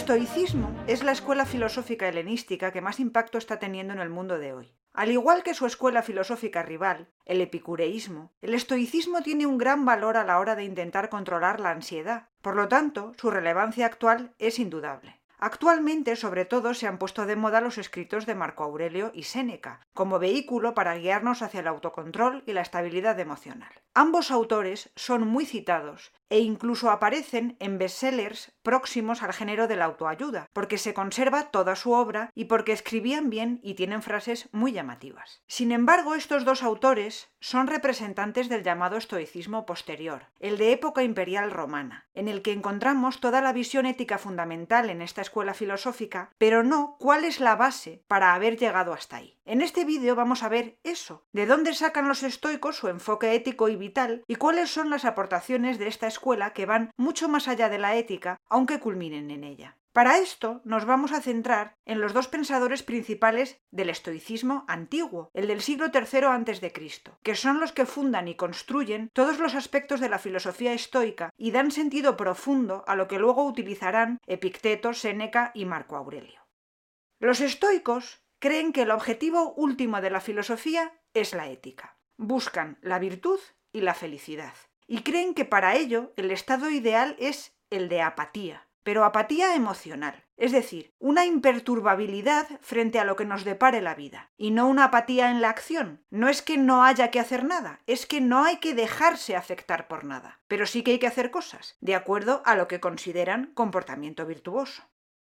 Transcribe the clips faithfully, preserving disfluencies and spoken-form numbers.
estoicismo es la escuela filosófica helenística que más impacto está teniendo en el mundo de hoy. Al igual que su escuela filosófica rival, el epicureísmo, el estoicismo tiene un gran valor a la hora de intentar controlar la ansiedad. Por lo tanto, su relevancia actual es indudable. Actualmente, sobre todo, se han puesto de moda los escritos de Marco Aurelio y Séneca, como vehículo para guiarnos hacia el autocontrol y la estabilidad emocional. Ambos autores son muy citados e incluso aparecen en bestsellers próximos al género de la autoayuda, porque se conserva toda su obra y porque escribían bien y tienen frases muy llamativas. Sin embargo, estos dos autores son representantes del llamado estoicismo posterior, el de época imperial romana, en el que encontramos toda la visión ética fundamental en esta escuela filosófica, pero no cuál es la base para haber llegado hasta ahí. En este vídeo vamos a ver eso, de dónde sacan los estoicos su enfoque ético y vital y cuáles son las aportaciones de esta escuela que van mucho más allá de la ética, aunque culminen en ella. Para esto nos vamos a centrar en los dos pensadores principales del estoicismo antiguo, el del siglo tercero antes de Cristo, que son los que fundan y construyen todos los aspectos de la filosofía estoica y dan sentido profundo a lo que luego utilizarán Epicteto, Séneca y Marco Aurelio. Los estoicos creen que el objetivo último de la filosofía es la ética. Buscan la virtud y la felicidad. Y creen que para ello el estado ideal es el de apatía, pero apatía emocional, es decir, una imperturbabilidad frente a lo que nos depare la vida, y no una apatía en la acción. No es que no haya que hacer nada, es que no hay que dejarse afectar por nada, pero sí que hay que hacer cosas, de acuerdo a lo que consideran comportamiento virtuoso.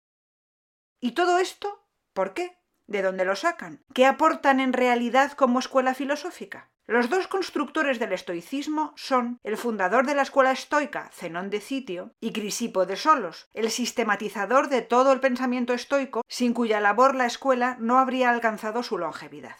¿Y todo esto por qué? ¿De dónde lo sacan? ¿Qué aportan en realidad como escuela filosófica? Los dos constructores del estoicismo son el fundador de la escuela estoica, Zenón de Citio, y Crisipo de Solos, el sistematizador de todo el pensamiento estoico, sin cuya labor la escuela no habría alcanzado su longevidad.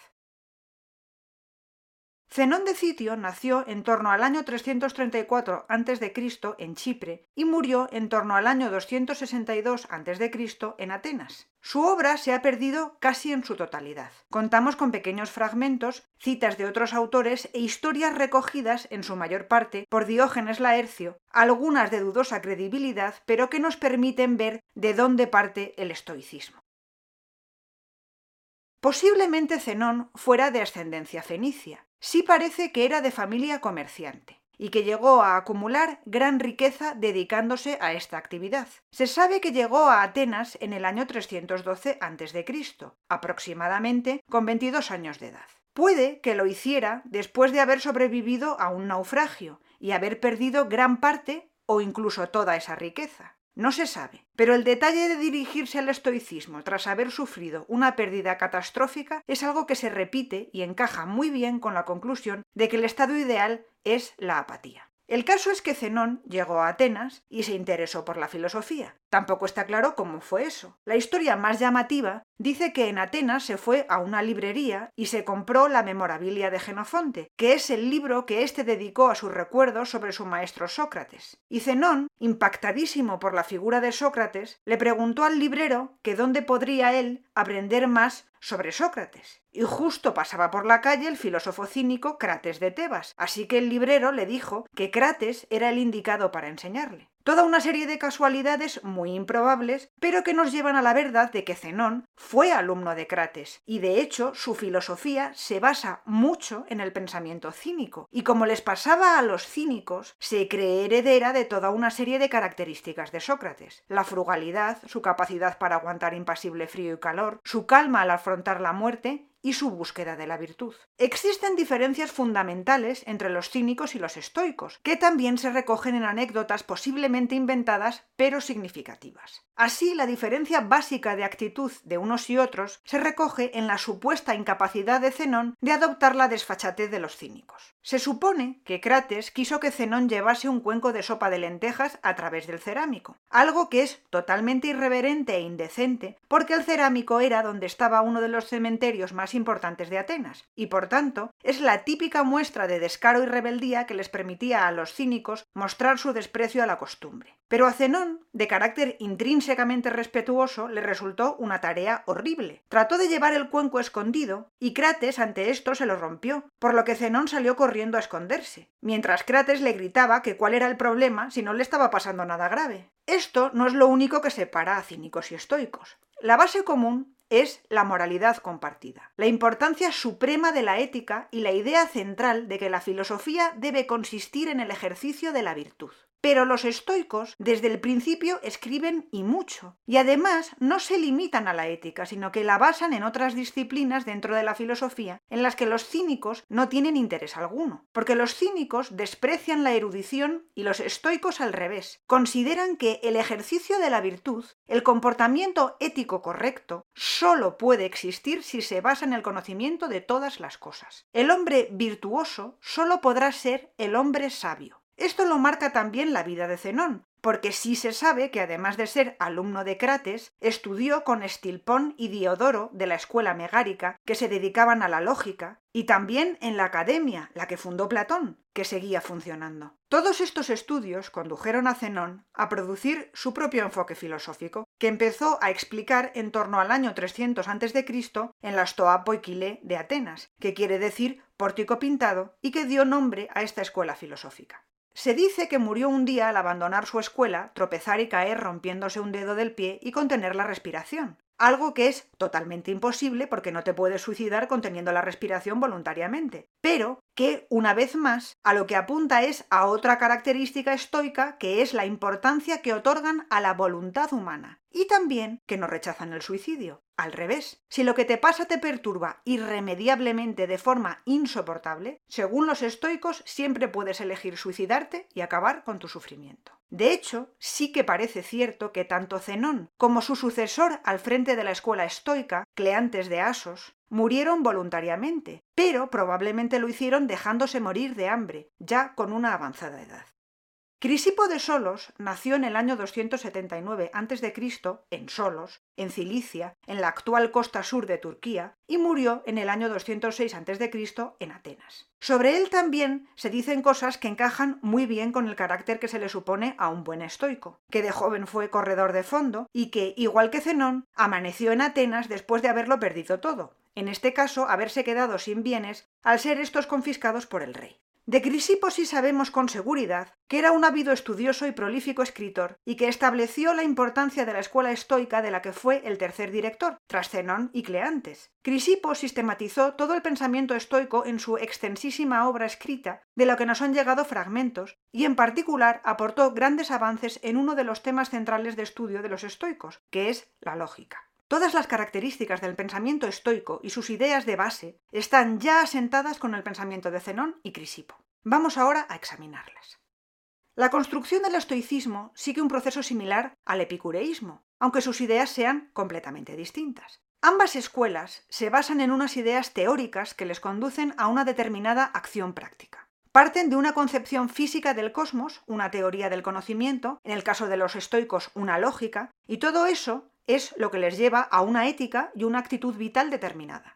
Zenón de Citio nació en torno al año trescientos treinta y cuatro antes de Cristo en Chipre y murió en torno al año doscientos sesenta y dos antes de Cristo en Atenas. Su obra se ha perdido casi en su totalidad. Contamos con pequeños fragmentos, citas de otros autores e historias recogidas en su mayor parte por Diógenes Laercio, algunas de dudosa credibilidad, pero que nos permiten ver de dónde parte el estoicismo. Posiblemente Zenón fuera de ascendencia fenicia. Sí parece que era de familia comerciante y que llegó a acumular gran riqueza dedicándose a esta actividad. Se sabe que llegó a Atenas en el año trescientos doce antes de Cristo, aproximadamente con veintidós años de edad. Puede que lo hiciera después de haber sobrevivido a un naufragio y haber perdido gran parte o incluso toda esa riqueza. No se sabe, pero el detalle de dirigirse al estoicismo tras haber sufrido una pérdida catastrófica es algo que se repite y encaja muy bien con la conclusión de que el estado ideal es la apatía. El caso es que Zenón llegó a Atenas y se interesó por la filosofía. Tampoco está claro cómo fue eso. La historia más llamativa dice que en Atenas se fue a una librería y se compró la Memorabilia de Jenofonte, que es el libro que éste dedicó a sus recuerdos sobre su maestro Sócrates. Y Zenón, impactadísimo por la figura de Sócrates, le preguntó al librero que dónde podría él aprender más sobre Sócrates. Y justo pasaba por la calle el filósofo cínico Crates de Tebas, así que el librero le dijo que Crates era el indicado para enseñarle. Toda una serie de casualidades muy improbables, pero que nos llevan a la verdad de que Zenón fue alumno de Crates, y de hecho su filosofía se basa mucho en el pensamiento cínico, y como les pasaba a los cínicos, se cree heredera de toda una serie de características de Sócrates: la frugalidad, su capacidad para aguantar impasible frío y calor, su calma al afrontar la muerte, y su búsqueda de la virtud. Existen diferencias fundamentales entre los cínicos y los estoicos, que también se recogen en anécdotas posiblemente inventadas, pero significativas. Así, la diferencia básica de actitud de unos y otros se recoge en la supuesta incapacidad de Zenón de adoptar la desfachatez de los cínicos. Se supone que Crates quiso que Zenón llevase un cuenco de sopa de lentejas a través del cerámico, algo que es totalmente irreverente e indecente, porque el cerámico era donde estaba uno de los cementerios más más importantes de Atenas, y por tanto es la típica muestra de descaro y rebeldía que les permitía a los cínicos mostrar su desprecio a la costumbre. Pero a Zenón, de carácter intrínsecamente respetuoso, le resultó una tarea horrible. Trató de llevar el cuenco escondido, y Crates ante esto se lo rompió, por lo que Zenón salió corriendo a esconderse, mientras Crates le gritaba que cuál era el problema si no le estaba pasando nada grave. Esto no es lo único que separa a cínicos y estoicos. La base común es la moralidad compartida, la importancia suprema de la ética y la idea central de que la filosofía debe consistir en el ejercicio de la virtud. Pero los estoicos desde el principio escriben y mucho, y además no se limitan a la ética, sino que la basan en otras disciplinas dentro de la filosofía en las que los cínicos no tienen interés alguno, porque los cínicos desprecian la erudición y los estoicos al revés. Consideran que el ejercicio de la virtud, el comportamiento ético correcto, solo puede existir si se basa en el conocimiento de todas las cosas. El hombre virtuoso solo podrá ser el hombre sabio. Esto lo marca también la vida de Zenón, porque sí se sabe que además de ser alumno de Crates, estudió con Estilpón y Diodoro de la escuela megárica, que se dedicaban a la lógica, y también en la academia, la que fundó Platón, que seguía funcionando. Todos estos estudios condujeron a Zenón a producir su propio enfoque filosófico, que empezó a explicar en torno al año trescientos antes de Cristo en la Stoa Poikile de Atenas, que quiere decir pórtico pintado, y que dio nombre a esta escuela filosófica. Se dice que murió un día al abandonar su escuela, tropezar y caer rompiéndose un dedo del pie y contener la respiración, algo que es totalmente imposible porque no te puedes suicidar conteniendo la respiración voluntariamente, pero que, una vez más, a lo que apunta es a otra característica estoica, que es la importancia que otorgan a la voluntad humana, y también que no rechazan el suicidio. Al revés, si lo que te pasa te perturba irremediablemente de forma insoportable, según los estoicos siempre puedes elegir suicidarte y acabar con tu sufrimiento. De hecho, sí que parece cierto que tanto Zenón como su sucesor al frente de la escuela estoica, Cleantes de Asos, murieron voluntariamente, pero probablemente lo hicieron dejándose morir de hambre, ya con una avanzada edad. Crisipo de Solos nació en el año doscientos setenta y nueve antes de Cristo en Solos, en Cilicia, en la actual costa sur de Turquía, y murió en el año doscientos seis antes de Cristo en Atenas. Sobre él también se dicen cosas que encajan muy bien con el carácter que se le supone a un buen estoico, que de joven fue corredor de fondo y que, igual que Zenón, amaneció en Atenas después de haberlo perdido todo, en este caso haberse quedado sin bienes al ser estos confiscados por el rey. De Crisipo sí sabemos con seguridad que era un ávido estudioso y prolífico escritor y que estableció la importancia de la escuela estoica de la que fue el tercer director, tras Zenón y Cleantes. Crisipo sistematizó todo el pensamiento estoico en su extensísima obra escrita, de la que nos han llegado fragmentos, y en particular aportó grandes avances en uno de los temas centrales de estudio de los estoicos, que es la lógica. Todas las características del pensamiento estoico y sus ideas de base están ya asentadas con el pensamiento de Zenón y Crisipo. Vamos ahora a examinarlas. La construcción del estoicismo sigue un proceso similar al epicureísmo, aunque sus ideas sean completamente distintas. Ambas escuelas se basan en unas ideas teóricas que les conducen a una determinada acción práctica. Parten de una concepción física del cosmos, una teoría del conocimiento, en el caso de los estoicos una lógica, y todo eso es lo que les lleva a una ética y una actitud vital determinada.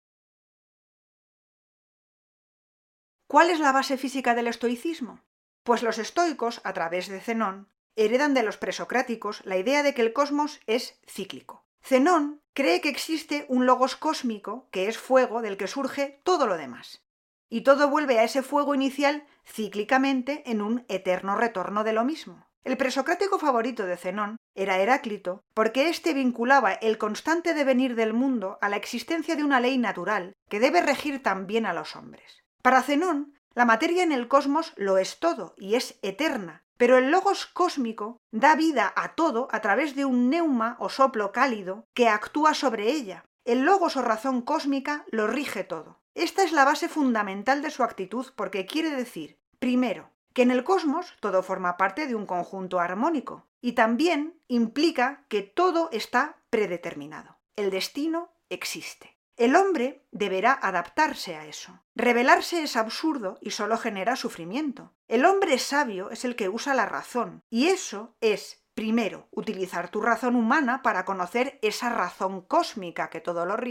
¿Cuál es la base física del estoicismo? Pues los estoicos, a través de Zenón, heredan de los presocráticos la idea de que el cosmos es cíclico. Zenón cree que existe un logos cósmico, que es fuego, del que surge todo lo demás. Y todo vuelve a ese fuego inicial cíclicamente en un eterno retorno de lo mismo. El presocrático favorito de Zenón era Heráclito, porque éste vinculaba el constante devenir del mundo a la existencia de una ley natural que debe regir también a los hombres. Para Zenón, la materia en el cosmos lo es todo y es eterna, pero el logos cósmico da vida a todo a través de un neuma o soplo cálido que actúa sobre ella. El logos o razón cósmica lo rige todo. Esta es la base fundamental de su actitud porque quiere decir, primero, que en el cosmos todo forma parte de un conjunto armónico y también implica que todo está predeterminado. El destino existe. El hombre deberá adaptarse a eso. Rebelarse es absurdo y solo genera sufrimiento. El hombre sabio es el que usa la razón y eso es, primero, utilizar tu razón humana para conocer esa razón cósmica que todo lo rige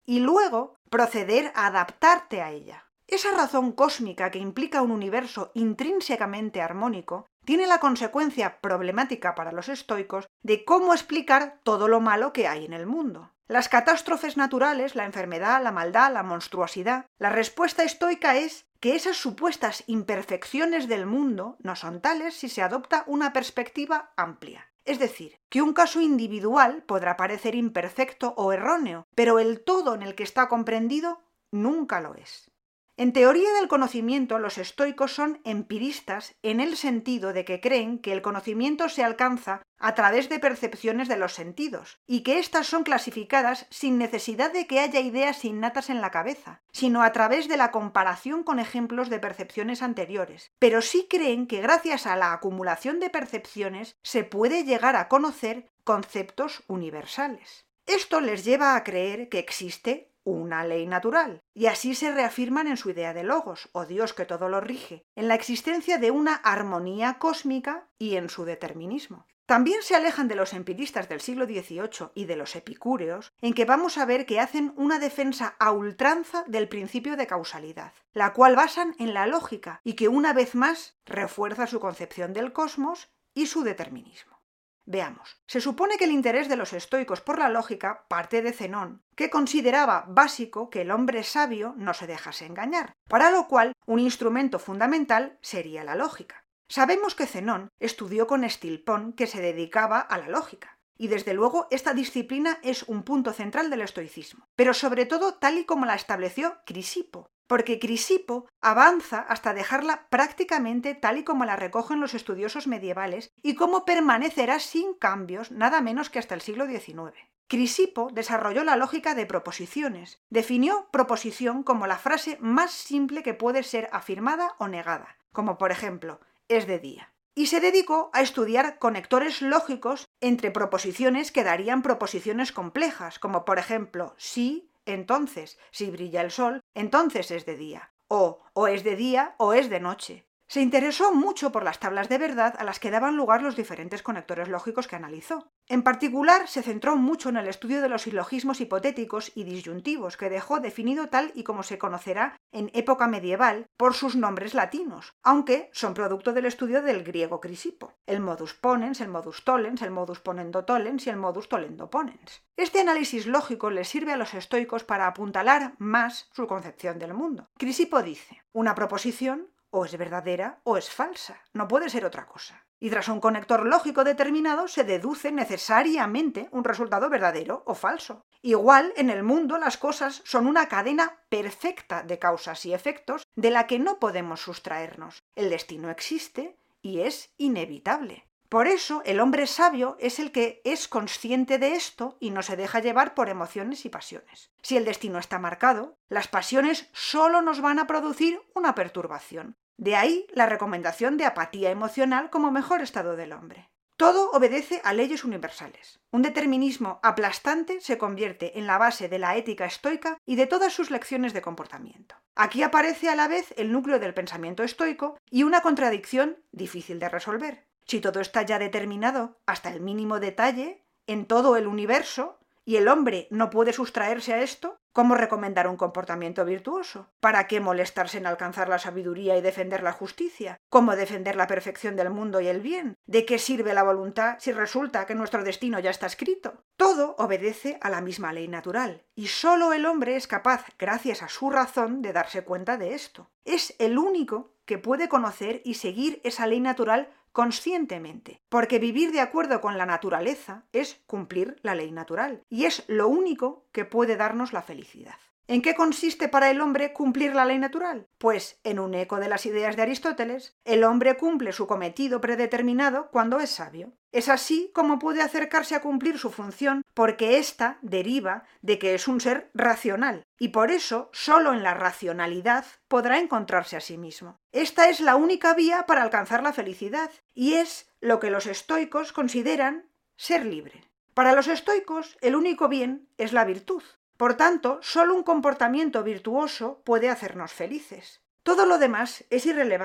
y luego proceder a adaptarte a ella. Esa razón cósmica que implica un universo intrínsecamente armónico tiene la consecuencia problemática para los estoicos de cómo explicar todo lo malo que hay en el mundo. Las catástrofes naturales, la enfermedad, la maldad, la monstruosidad, la respuesta estoica es que esas supuestas imperfecciones del mundo no son tales si se adopta una perspectiva amplia. Es decir, que un caso individual podrá parecer imperfecto o erróneo, pero el todo en el que está comprendido nunca lo es. En teoría del conocimiento, los estoicos son empiristas en el sentido de que creen que el conocimiento se alcanza a través de percepciones de los sentidos, y que éstas son clasificadas sin necesidad de que haya ideas innatas en la cabeza, sino a través de la comparación con ejemplos de percepciones anteriores. Pero sí creen que gracias a la acumulación de percepciones se puede llegar a conocer conceptos universales. Esto les lleva a creer que existe una ley natural, y así se reafirman en su idea de logos, o Dios que todo lo rige, en la existencia de una armonía cósmica y en su determinismo. También se alejan de los empiristas del siglo dieciocho y de los epicúreos, en que vamos a ver que hacen una defensa a ultranza del principio de causalidad, la cual basan en la lógica y que una vez más refuerza su concepción del cosmos y su determinismo. Veamos, se supone que el interés de los estoicos por la lógica parte de Zenón, que consideraba básico que el hombre sabio no se dejase engañar, para lo cual un instrumento fundamental sería la lógica. Sabemos que Zenón estudió con Estilpón, que se dedicaba a la lógica, y desde luego esta disciplina es un punto central del estoicismo, pero sobre todo tal y como la estableció Crisipo, porque Crisipo avanza hasta dejarla prácticamente tal y como la recogen los estudiosos medievales y cómo permanecerá sin cambios nada menos que hasta el siglo diecinueve. Crisipo desarrolló la lógica de proposiciones, definió proposición como la frase más simple que puede ser afirmada o negada, como por ejemplo, es de día. Y se dedicó a estudiar conectores lógicos entre proposiciones que darían proposiciones complejas, como por ejemplo, sí, entonces, si brilla el sol, entonces es de día, o o es de día o es de noche. Se interesó mucho por las tablas de verdad a las que daban lugar los diferentes conectores lógicos que analizó. En particular, se centró mucho en el estudio de los silogismos hipotéticos y disyuntivos, que dejó definido tal y como se conocerá en época medieval por sus nombres latinos, aunque son producto del estudio del griego Crisipo, el modus ponens, el modus tollens, el modus ponendo tollens y el modus tollendo ponens. Este análisis lógico les sirve a los estoicos para apuntalar más su concepción del mundo. Crisipo dice, una proposición o es verdadera o es falsa, no puede ser otra cosa. Y tras un conector lógico determinado se deduce necesariamente un resultado verdadero o falso. Igual, en el mundo las cosas son una cadena perfecta de causas y efectos de la que no podemos sustraernos. El destino existe y es inevitable. Por eso, el hombre sabio es el que es consciente de esto y no se deja llevar por emociones y pasiones. Si el destino está marcado, las pasiones solo nos van a producir una perturbación. De ahí la recomendación de apatía emocional como mejor estado del hombre. Todo obedece a leyes universales. Un determinismo aplastante se convierte en la base de la ética estoica y de todas sus lecciones de comportamiento. Aquí aparece a la vez el núcleo del pensamiento estoico y una contradicción difícil de resolver. Si todo está ya determinado hasta el mínimo detalle en todo el universo y el hombre no puede sustraerse a esto, ¿cómo recomendar un comportamiento virtuoso? ¿Para qué molestarse en alcanzar la sabiduría y defender la justicia? ¿Cómo defender la perfección del mundo y el bien? ¿De qué sirve la voluntad si resulta que nuestro destino ya está escrito? Todo obedece a la misma ley natural, y solo el hombre es capaz, gracias a su razón, de darse cuenta de esto. Es el único que puede conocer y seguir esa ley natural conscientemente, porque vivir de acuerdo con la naturaleza es cumplir la ley natural, y es lo único que puede darnos la felicidad. ¿En qué consiste para el hombre cumplir la ley natural? Pues, en un eco de las ideas de Aristóteles, el hombre cumple su cometido predeterminado cuando es sabio. Es así como puede acercarse a cumplir su función porque ésta deriva de que es un ser racional, y por eso solo en la racionalidad podrá encontrarse a sí mismo. Esta es la única vía para alcanzar la felicidad, y es lo que los estoicos consideran ser libre. Para los estoicos, el único bien es la virtud. Por tanto, solo un comportamiento virtuoso puede hacernos felices. Todo lo demás es irrelevante,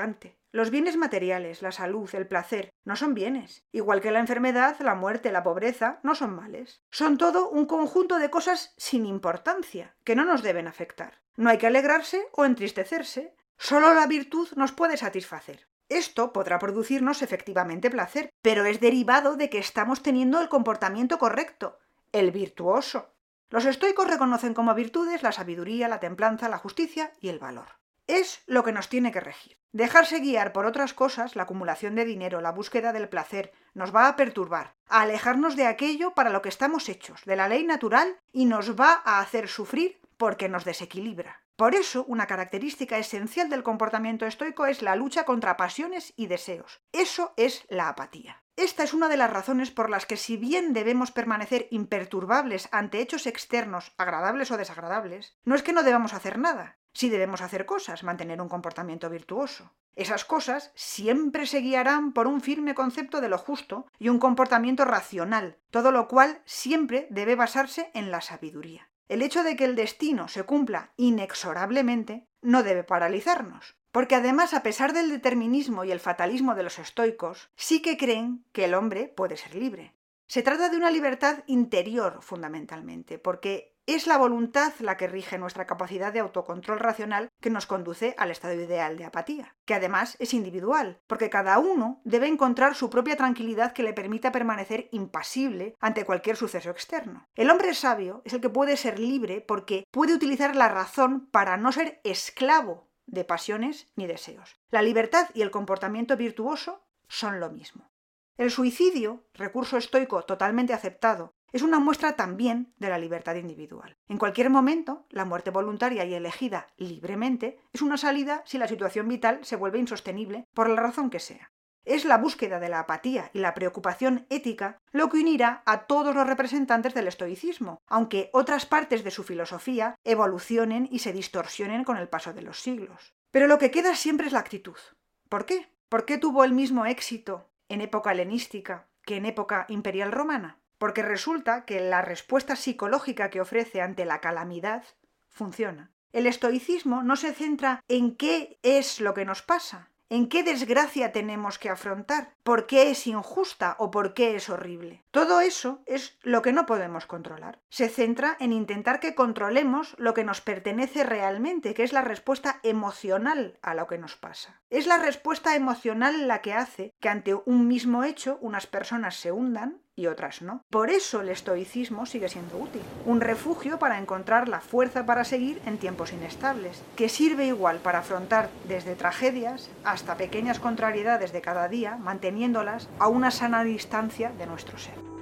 Los bienes materiales, la salud, el placer, no son bienes. Igual que la enfermedad, la muerte, la pobreza, no son males. Son todo un conjunto de cosas sin importancia, que no nos deben afectar. No hay que alegrarse o entristecerse. Solo la virtud nos puede satisfacer. Esto podrá producirnos efectivamente placer, pero es derivado de que estamos teniendo el comportamiento correcto, el virtuoso. Los estoicos reconocen como virtudes la sabiduría, la templanza, la justicia y el valor. Es lo que nos tiene que regir. Dejarse guiar por otras cosas, la acumulación de dinero, la búsqueda del placer, nos va a perturbar, a alejarnos de aquello para lo que estamos hechos, de la ley natural, y nos va a hacer sufrir porque nos desequilibra. Por eso, una característica esencial del comportamiento estoico es la lucha contra pasiones y deseos. Eso es la apatía. Esta es una de las razones por las que, si bien debemos permanecer imperturbables ante hechos externos, agradables o desagradables, no es que no debamos hacer nada. Sí debemos hacer cosas, mantener un comportamiento virtuoso. Esas cosas siempre se guiarán por un firme concepto de lo justo y un comportamiento racional, todo lo cual siempre debe basarse en la sabiduría. El hecho de que el destino se cumpla inexorablemente no debe paralizarnos, porque además, a pesar del determinismo y el fatalismo de los estoicos, sí que creen que el hombre puede ser libre. Se trata de una libertad interior, fundamentalmente, porque es la voluntad la que rige nuestra capacidad de autocontrol racional que nos conduce al estado ideal de apatía, que además es individual, porque cada uno debe encontrar su propia tranquilidad que le permita permanecer impasible ante cualquier suceso externo. El hombre sabio es el que puede ser libre porque puede utilizar la razón para no ser esclavo de pasiones ni deseos. La libertad y el comportamiento virtuoso son lo mismo. El suicidio, recurso estoico totalmente aceptado, es una muestra también de la libertad individual. En cualquier momento, la muerte voluntaria y elegida libremente es una salida si la situación vital se vuelve insostenible por la razón que sea. Es la búsqueda de la apatía y la preocupación ética lo que unirá a todos los representantes del estoicismo, aunque otras partes de su filosofía evolucionen y se distorsionen con el paso de los siglos. Pero lo que queda siempre es la actitud. ¿Por qué? ¿Por qué tuvo el mismo éxito en época helenística que en época imperial romana? Porque resulta que la respuesta psicológica que ofrece ante la calamidad funciona. El estoicismo no se centra en qué es lo que nos pasa, en qué desgracia tenemos que afrontar, por qué es injusta o por qué es horrible. Todo eso es lo que no podemos controlar. Se centra en intentar que controlemos lo que nos pertenece realmente, que es la respuesta emocional a lo que nos pasa. Es la respuesta emocional la que hace que ante un mismo hecho unas personas se hundan y otras no. Por eso el estoicismo sigue siendo útil. Un refugio para encontrar la fuerza para seguir en tiempos inestables, que sirve igual para afrontar desde tragedias hasta pequeñas contrariedades de cada día, manteniéndolas a una sana distancia de nuestro ser.